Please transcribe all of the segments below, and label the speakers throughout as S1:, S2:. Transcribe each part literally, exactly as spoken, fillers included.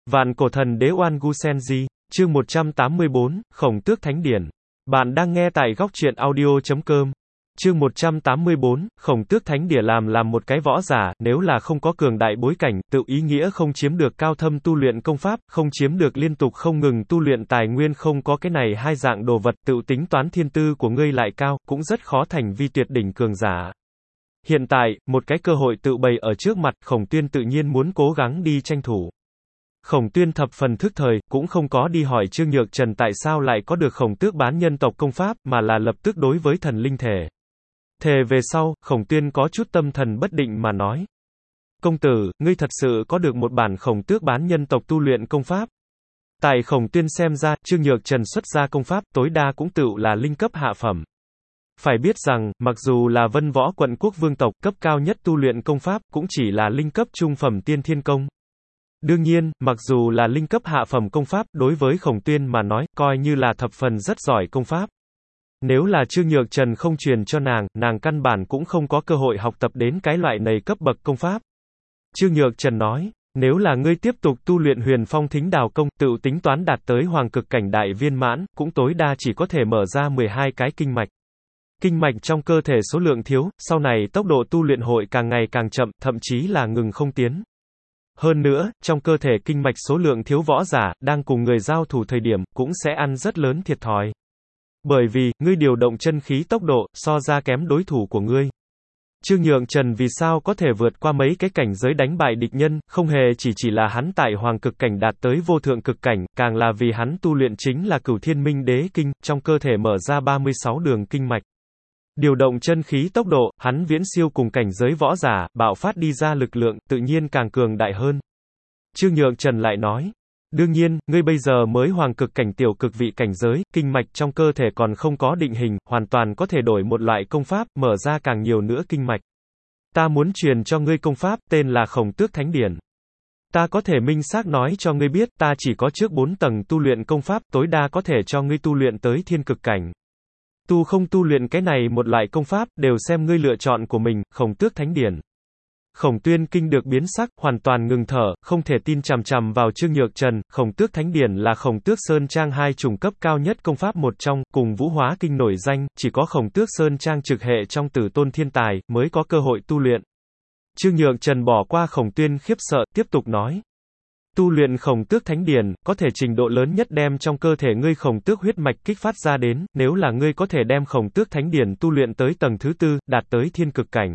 S1: Vạn cổ thần đế Oan Gu Senji, chương một trăm tám mươi bốn, Khổng Tước Thánh Điển. Bạn đang nghe tại góc truyện audio chấm com. Chương một trăm tám mươi bốn, Khổng Tước Thánh Điển làm làm một cái võ giả, nếu là không có cường đại bối cảnh, tự ý nghĩa không chiếm được cao thâm tu luyện công pháp, không chiếm được liên tục không ngừng tu luyện tài nguyên, không có cái này hai dạng đồ vật, tự tính toán thiên tư của ngươi lại cao, cũng rất khó thành vi tuyệt đỉnh cường giả. Hiện tại, một cái cơ hội tự bày ở trước mặt, Khổng Tuyên tự nhiên muốn cố gắng đi tranh thủ. Khổng Tuyên thập phần thức thời, cũng không có đi hỏi Trương Nhược Trần tại sao lại có được Khổng Tước bán nhân tộc công pháp, mà là lập tức đối với thần linh thể. Thề về sau, Khổng Tuyên có chút tâm thần bất định mà nói. Công tử, ngươi thật sự có được một bản Khổng Tước bán nhân tộc tu luyện công pháp. Tại Khổng Tuyên xem ra, Trương Nhược Trần xuất ra công pháp, tối đa cũng tựu là linh cấp hạ phẩm. Phải biết rằng, mặc dù là Vân Võ quận quốc vương tộc, cấp cao nhất tu luyện công pháp, cũng chỉ là linh cấp trung phẩm tiên thiên công. Đương nhiên, mặc dù là linh cấp hạ phẩm công pháp, đối với Khổng Tuyên mà nói, coi như là thập phần rất giỏi công pháp. Nếu là Trương Nhược Trần không truyền cho nàng, nàng căn bản cũng không có cơ hội học tập đến cái loại này cấp bậc công pháp. Trương Nhược Trần nói, nếu là ngươi tiếp tục tu luyện Huyền Phong Thính Đào công, tự tính toán đạt tới hoàng cực cảnh đại viên mãn, cũng tối đa chỉ có thể mở ra mười hai cái kinh mạch. Kinh mạch trong cơ thể số lượng thiếu, sau này tốc độ tu luyện hội càng ngày càng chậm, thậm chí là ngừng không tiến. Hơn nữa, trong cơ thể kinh mạch số lượng thiếu võ giả, đang cùng người giao thủ thời điểm, cũng sẽ ăn rất lớn thiệt thòi. Bởi vì, ngươi điều động chân khí tốc độ, so ra kém đối thủ của ngươi. Trương Nhược Trần vì sao có thể vượt qua mấy cái cảnh giới đánh bại địch nhân, không hề chỉ chỉ là hắn tại hoàng cực cảnh đạt tới vô thượng cực cảnh, càng là vì hắn tu luyện chính là Cửu Thiên Minh Đế Kinh, trong cơ thể mở ra ba mươi sáu đường kinh mạch. Điều động chân khí tốc độ, hắn viễn siêu cùng cảnh giới võ giả, bạo phát đi ra lực lượng, tự nhiên càng cường đại hơn. Trương Nhược Trần lại nói, đương nhiên, ngươi bây giờ mới hoàng cực cảnh tiểu cực vị cảnh giới, kinh mạch trong cơ thể còn không có định hình, hoàn toàn có thể đổi một loại công pháp, mở ra càng nhiều nữa kinh mạch. Ta muốn truyền cho ngươi công pháp, tên là Khổng Tước Thánh Điển. Ta có thể minh xác nói cho ngươi biết, ta chỉ có trước bốn tầng tu luyện công pháp, tối đa có thể cho ngươi tu luyện tới thiên cực cảnh. Tu không tu luyện cái này một loại công pháp, đều xem ngươi lựa chọn của mình, Khổng Tước Thánh Điển. Khổng Tuyên kinh được biến sắc, hoàn toàn ngừng thở, không thể tin chằm chằm vào Trương Nhược Trần. Khổng Tước Thánh Điển là Khổng Tước Sơn Trang hai chủng cấp cao nhất công pháp một trong, cùng Vũ Hóa Kinh nổi danh, chỉ có Khổng Tước Sơn Trang trực hệ trong Tử Tôn Thiên Tài, mới có cơ hội tu luyện. Trương Nhược Trần bỏ qua Khổng Tuyên khiếp sợ, tiếp tục nói. Tu luyện Khổng Tước Thánh Điển, có thể trình độ lớn nhất đem trong cơ thể ngươi Khổng Tước huyết mạch kích phát ra đến, nếu là ngươi có thể đem Khổng Tước Thánh Điển tu luyện tới tầng thứ tư, đạt tới thiên cực cảnh.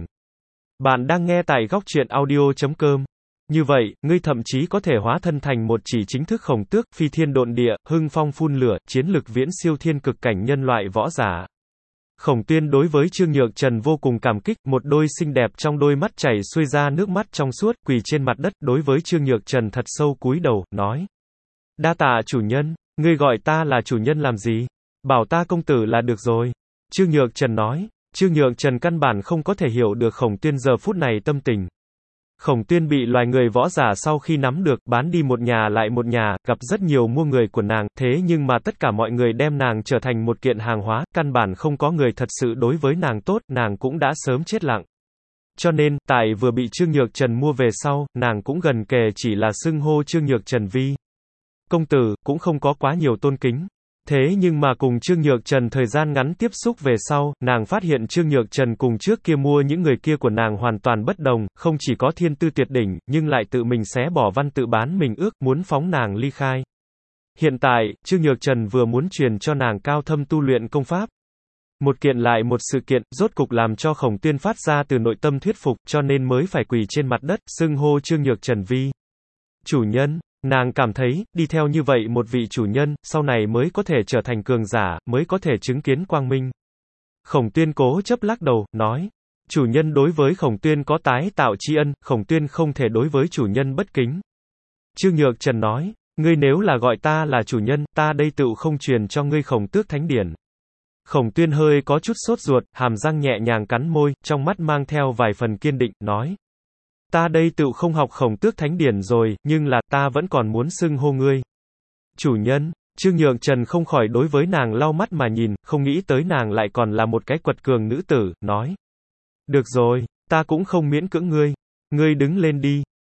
S1: Bạn đang nghe tại góc truyện audio chấm com. Như vậy, ngươi thậm chí có thể hóa thân thành một chỉ chính thức Khổng Tước, phi thiên độn địa, hưng phong phun lửa, chiến lực viễn siêu thiên cực cảnh nhân loại võ giả. Khổng Tuyên đối với Trương Nhược Trần vô cùng cảm kích, một đôi xinh đẹp trong đôi mắt chảy xuôi ra nước mắt trong suốt, quỳ trên mặt đất, đối với Trương Nhược Trần thật sâu cúi đầu, nói. Đa tạ chủ nhân, ngươi gọi ta là chủ nhân làm gì? Bảo ta công tử là được rồi. Trương Nhược Trần nói. Trương Nhược Trần căn bản không có thể hiểu được Khổng Tuyên giờ phút này tâm tình. Khổng Tuyên bị loài người võ giả sau khi nắm được, bán đi một nhà lại một nhà, gặp rất nhiều mua người của nàng, thế nhưng mà tất cả mọi người đem nàng trở thành một kiện hàng hóa, căn bản không có người thật sự đối với nàng tốt, nàng cũng đã sớm chết lặng. Cho nên, tại vừa bị Trương Nhược Trần mua về sau, nàng cũng gần kề chỉ là xưng hô Trương Nhược Trần vi công tử, cũng không có quá nhiều tôn kính. Thế nhưng mà cùng Trương Nhược Trần thời gian ngắn tiếp xúc về sau, nàng phát hiện Trương Nhược Trần cùng trước kia mua những người kia của nàng hoàn toàn bất đồng, không chỉ có thiên tư tuyệt đỉnh, nhưng lại tự mình xé bỏ văn tự bán mình ước, muốn phóng nàng ly khai. Hiện tại, Trương Nhược Trần vừa muốn truyền cho nàng cao thâm tu luyện công pháp. Một kiện lại một sự kiện, rốt cục làm cho Khổng Tuyên phát ra từ nội tâm thuyết phục, cho nên mới phải quỳ trên mặt đất, xưng hô Trương Nhược Trần vi chủ nhân. Nàng cảm thấy, đi theo như vậy một vị chủ nhân, sau này mới có thể trở thành cường giả, mới có thể chứng kiến quang minh. Khổng Tuyên cố chấp lắc đầu, nói. Chủ nhân đối với Khổng Tuyên có tái tạo tri ân, Khổng Tuyên không thể đối với chủ nhân bất kính. Trương Nhược Trần nói, ngươi nếu là gọi ta là chủ nhân, ta đây tựu không truyền cho ngươi Khổng Tước Thánh Điển. Khổng Tuyên hơi có chút sốt ruột, hàm răng nhẹ nhàng cắn môi, trong mắt mang theo vài phần kiên định, nói. Ta đây tựu không học Khổng Tước Thánh Điển rồi, nhưng là, ta vẫn còn muốn xưng hô ngươi. Chủ nhân, Trương Nhược Trần không khỏi đối với nàng lau mắt mà nhìn, không nghĩ tới nàng lại còn là một cái quật cường nữ tử, nói. Được rồi, ta cũng không miễn cưỡng ngươi. Ngươi đứng lên đi.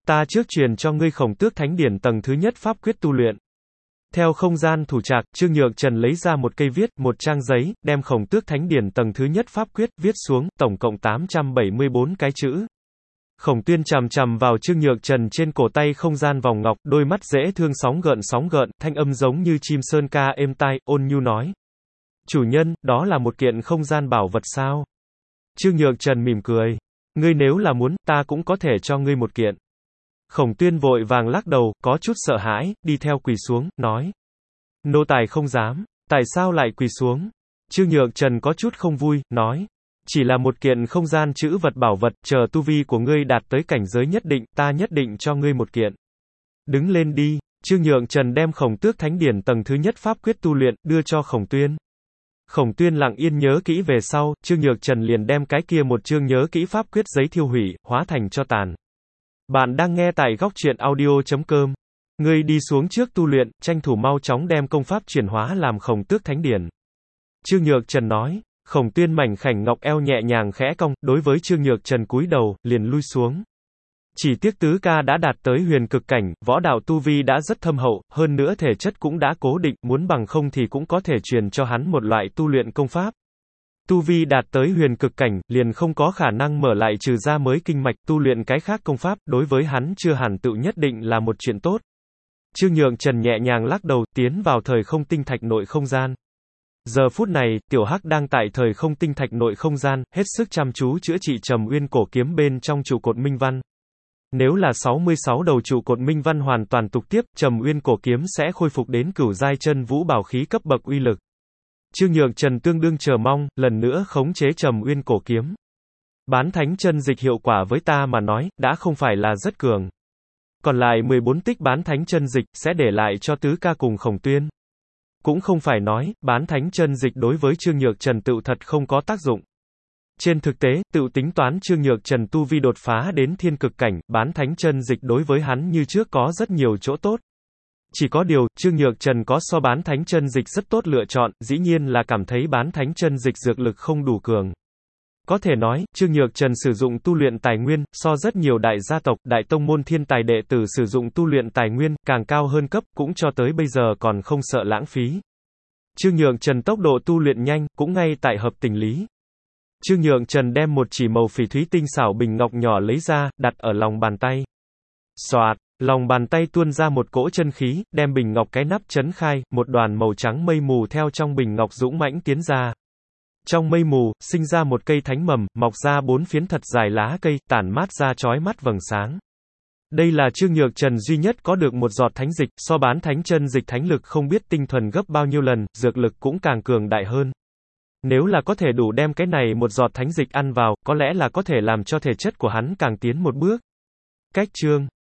S1: Ta trước truyền cho ngươi Khổng Tước Thánh Điển tầng thứ nhất pháp quyết tu luyện. Theo không gian thủ trạc, Trương Nhược Trần lấy ra một cây viết, một trang giấy, đem Khổng Tước Thánh Điển tầng thứ nhất pháp quyết, viết xuống, tổng cộng tám trăm bảy mươi bốn cái chữ. Khổng Tuyên chằm chằm vào Trương Nhược Trần trên cổ tay không gian vòng ngọc, đôi mắt dễ thương sóng gợn sóng gợn, thanh âm giống như chim sơn ca êm tai, ôn nhu nói. Chủ nhân, đó là một kiện không gian bảo vật sao? Trương Nhược Trần mỉm cười. Ngươi nếu là muốn, ta cũng có thể cho ngươi một kiện. Khổng Tuyên vội vàng lắc đầu, có chút sợ hãi, đi theo quỳ xuống, nói. Nô tài không dám. Tại sao lại quỳ xuống? Trương Nhược Trần có chút không vui, nói. Chỉ là một kiện không gian chữ vật bảo vật, chờ tu vi của ngươi đạt tới cảnh giới nhất định, ta nhất định cho ngươi một kiện. Đứng lên đi. Trương Nhược Trần đem Khổng Tước Thánh Điển tầng thứ nhất pháp quyết tu luyện, đưa cho Khổng Tuyên. Khổng Tuyên lặng yên nhớ kỹ về sau, Trương Nhược Trần liền đem cái kia một chương nhớ kỹ pháp quyết giấy thiêu hủy, hóa thành tro tàn. Bạn đang nghe tại góc truyện audio chấm com. Ngươi đi xuống trước tu luyện, tranh thủ mau chóng đem công pháp chuyển hóa làm Khổng Tước Thánh Điển. Trương Nhược Trần nói. Khổng Tuyên mảnh khảnh ngọc eo nhẹ nhàng khẽ cong, đối với Trương Nhược Trần cúi đầu, liền lui xuống. Chỉ tiếc tứ ca đã đạt tới huyền cực cảnh, võ đạo tu vi đã rất thâm hậu, hơn nữa thể chất cũng đã cố định, muốn bằng không thì cũng có thể truyền cho hắn một loại tu luyện công pháp. Tu vi đạt tới huyền cực cảnh, liền không có khả năng mở lại trừ ra mới kinh mạch, tu luyện cái khác công pháp, đối với hắn chưa hẳn tự nhất định là một chuyện tốt. Trương Nhược Trần nhẹ nhàng lắc đầu, tiến vào thời không tinh thạch nội không gian. Giờ phút này, Tiểu Hắc đang tại thời không tinh thạch nội không gian, hết sức chăm chú chữa trị Trầm Uyên cổ kiếm bên trong trụ cột minh văn. Nếu là sáu mươi sáu đầu trụ cột minh văn hoàn toàn tục tiếp, Trầm Uyên cổ kiếm sẽ khôi phục đến cửu giai chân vũ bảo khí cấp bậc uy lực. Trương Nhược Trần tương đương chờ mong, lần nữa khống chế Trầm Uyên cổ kiếm. Bán thánh chân dịch hiệu quả với ta mà nói, đã không phải là rất cường. Còn lại mười bốn tích bán thánh chân dịch, sẽ để lại cho tứ ca cùng Khổng Tuyên. Cũng không phải nói, bán thánh chân dịch đối với Trương Nhược Trần tự thật không có tác dụng. Trên thực tế, tự tính toán Trương Nhược Trần tu vi đột phá đến thiên cực cảnh, bán thánh chân dịch đối với hắn như trước có rất nhiều chỗ tốt. Chỉ có điều, Trương Nhược Trần có so bán thánh chân dịch rất tốt lựa chọn, dĩ nhiên là cảm thấy bán thánh chân dịch dược lực không đủ cường. Có thể nói, Trương Nhược Trần sử dụng tu luyện tài nguyên, so rất nhiều đại gia tộc, đại tông môn thiên tài đệ tử sử dụng tu luyện tài nguyên, càng cao hơn cấp, cũng cho tới bây giờ còn không sợ lãng phí. Trương Nhược Trần tốc độ tu luyện nhanh, cũng ngay tại hợp tình lý. Trương Nhược Trần đem một chỉ màu phỉ thúy tinh xảo bình ngọc nhỏ lấy ra, đặt ở lòng bàn tay. Xoạt, lòng bàn tay tuôn ra một cỗ chân khí, đem bình ngọc cái nắp chấn khai, một đoàn màu trắng mây mù theo trong bình ngọc dũng mãnh tiến ra. Trong mây mù, sinh ra một cây thánh mầm, mọc ra bốn phiến thật dài lá cây, tản mát ra chói mắt vầng sáng. Đây là Trương Nhược Trần duy nhất có được một giọt thánh dịch, so bán thánh chân dịch thánh lực không biết tinh thuần gấp bao nhiêu lần, dược lực cũng càng cường đại hơn. Nếu là có thể đủ đem cái này một giọt thánh dịch ăn vào, có lẽ là có thể làm cho thể chất của hắn càng tiến một bước. Cách chương